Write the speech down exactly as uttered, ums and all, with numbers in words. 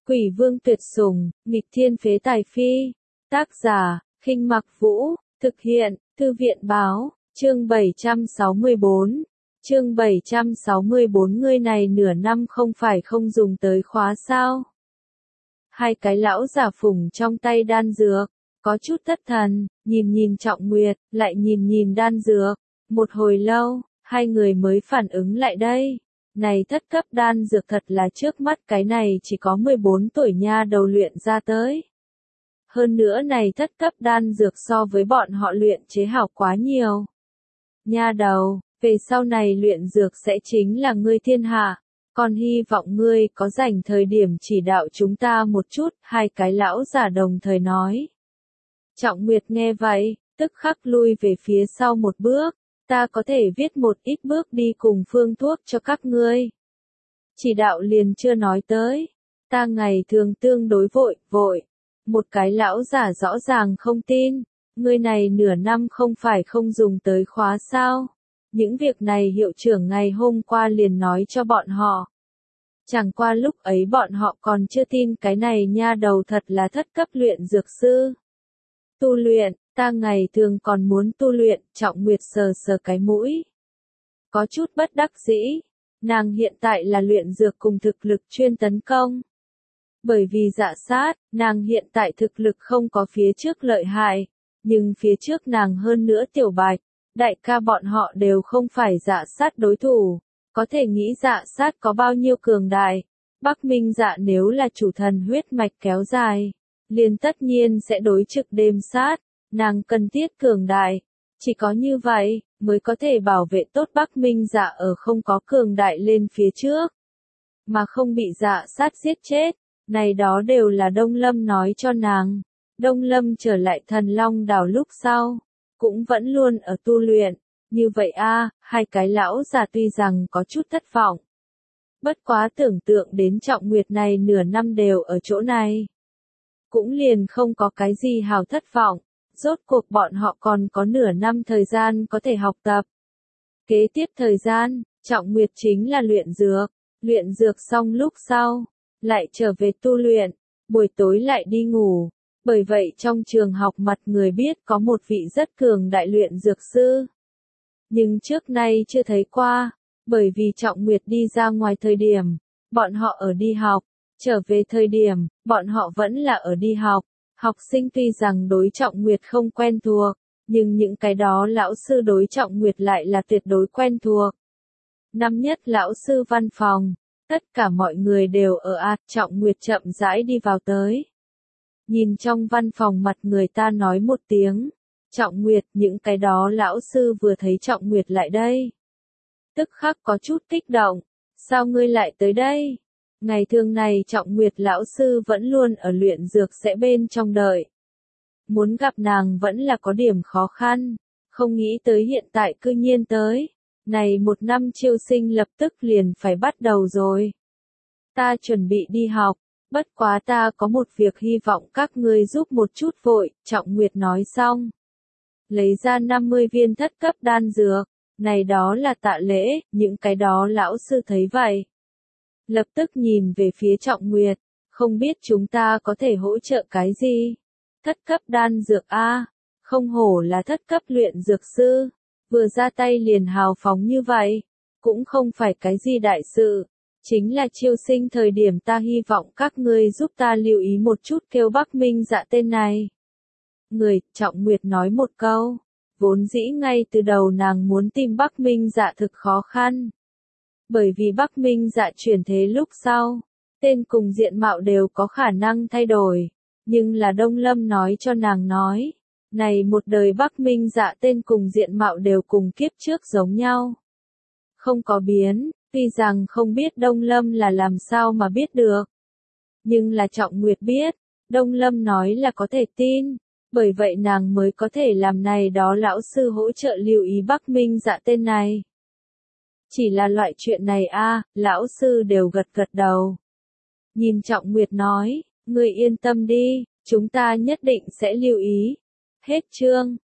Quỷ vương tuyệt sủng, nghịch thiên phế tài phi. Tác giả, Khinh Mặc Vũ, thực hiện, Thư viện báo, chương bảy trăm sáu mươi bốn. Chương bảy trăm sáu mươi bốn ngươi này nửa năm không phải không dùng tới khóa sao? Hai cái lão giả phủng trong tay đan dược, có chút thất thần, nhìn nhìn Trọng Nguyệt, lại nhìn nhìn đan dược. Một hồi lâu, hai người mới phản ứng lại đây. Này thất cấp đan dược thật là trước mắt cái này chỉ có mười bốn tuổi nha đầu luyện ra tới. Hơn nữa này thất cấp đan dược so với bọn họ luyện chế hảo quá nhiều. Nha đầu, về sau này luyện dược sẽ chính là ngươi thiên hạ, còn hy vọng ngươi có rảnh thời điểm chỉ đạo chúng ta một chút, hai cái lão giả đồng thời nói. Trọng Nguyệt nghe vậy, tức khắc lui về phía sau một bước. Ta có thể viết một ít bước đi cùng phương thuốc cho các ngươi. Chỉ đạo liền chưa nói tới. Ta ngày thường tương đối vội, vội. Một cái lão giả rõ ràng không tin. Ngươi này nửa năm không phải không dùng tới khóa sao. Những việc này hiệu trưởng ngày hôm qua liền nói cho bọn họ. Chẳng qua lúc ấy bọn họ còn chưa tin cái này nha đầu thật là thất cấp luyện dược sư. Tu luyện. Ta ngày thường còn muốn tu luyện, Trọng Nguyệt sờ sờ cái mũi. Có chút bất đắc dĩ, nàng hiện tại là luyện dược cùng thực lực chuyên tấn công. Bởi vì dạ sát, nàng hiện tại thực lực không có phía trước lợi hại, nhưng phía trước nàng hơn nữa Tiểu Bạch, đại ca bọn họ đều không phải dạ sát đối thủ, có thể nghĩ dạ sát có bao nhiêu cường đại. Bắc Minh Dạ nếu là chủ thần huyết mạch kéo dài, liền tất nhiên sẽ đối trực đêm sát. Nàng cần thiết cường đại, chỉ có như vậy, mới có thể bảo vệ tốt Bắc Minh Dạ ở không có cường đại lên phía trước, mà không bị dạ sát giết chết, này đó đều là Đông Lâm nói cho nàng. Đông Lâm trở lại Thần Long đảo lúc sau, cũng vẫn luôn ở tu luyện, như vậy a, hai cái lão già tuy rằng có chút thất vọng. Bất quá tưởng tượng đến Trọng Nguyệt này nửa năm đều ở chỗ này, cũng liền không có cái gì hào thất vọng. Rốt cuộc bọn họ còn có nửa năm thời gian có thể học tập. Kế tiếp thời gian, Trọng Nguyệt chính là luyện dược. Luyện dược xong lúc sau, lại trở về tu luyện, buổi tối lại đi ngủ. Bởi vậy trong trường học mặt người biết có một vị rất cường đại luyện dược sư. Nhưng trước nay chưa thấy qua, bởi vì Trọng Nguyệt đi ra ngoài thời điểm, bọn họ ở đi học, trở về thời điểm, bọn họ vẫn là ở đi học. Học sinh tuy rằng đối Trọng Nguyệt không quen thuộc, nhưng những cái đó lão sư đối Trọng Nguyệt lại là tuyệt đối quen thuộc. Năm nhất lão sư văn phòng, tất cả mọi người đều ở ạt, Trọng Nguyệt chậm rãi đi vào tới. Nhìn trong văn phòng mặt người ta nói một tiếng, Trọng Nguyệt, những cái đó lão sư vừa thấy Trọng Nguyệt lại đây. Tức khắc có chút kích động, sao ngươi lại tới đây? Ngày thường này Trọng Nguyệt lão sư vẫn luôn ở luyện dược sẽ bên trong đợi. Muốn gặp nàng vẫn là có điểm khó khăn, không nghĩ tới hiện tại cư nhiên tới. Này một năm chiêu sinh lập tức liền phải bắt đầu rồi. Ta chuẩn bị đi học, bất quá ta có một việc hy vọng các ngươi giúp một chút vội, Trọng Nguyệt nói xong. Lấy ra năm mươi viên thất cấp đan dược, này đó là tạ lễ, những cái đó lão sư thấy vậy. Lập tức nhìn về phía Trọng Nguyệt, không biết chúng ta có thể hỗ trợ cái gì? Thất cấp đan dược A, không hổ là thất cấp luyện dược sư, vừa ra tay liền hào phóng như vậy, cũng không phải cái gì đại sự, chính là chiêu sinh thời điểm ta hy vọng các ngươi giúp ta lưu ý một chút kêu Bắc Minh Dạ tên này. Người, Trọng Nguyệt nói một câu, vốn dĩ ngay từ đầu nàng muốn tìm Bắc Minh Dạ thực khó khăn. Bởi vì Bắc Minh Dạ chuyển thế lúc sau, tên cùng diện mạo đều có khả năng thay đổi, nhưng là Đông Lâm nói cho nàng nói, này một đời Bắc Minh Dạ tên cùng diện mạo đều cùng kiếp trước giống nhau. Không có biến, tuy rằng không biết Đông Lâm là làm sao mà biết được. Nhưng là Trọng Nguyệt biết, Đông Lâm nói là có thể tin, bởi vậy nàng mới có thể làm này đó lão sư hỗ trợ lưu ý Bắc Minh Dạ tên này. Chỉ là loại chuyện này a, lão sư đều gật gật đầu. Nhìn Trọng Nguyệt nói, ngươi yên tâm đi, chúng ta nhất định sẽ lưu ý. Hết chương.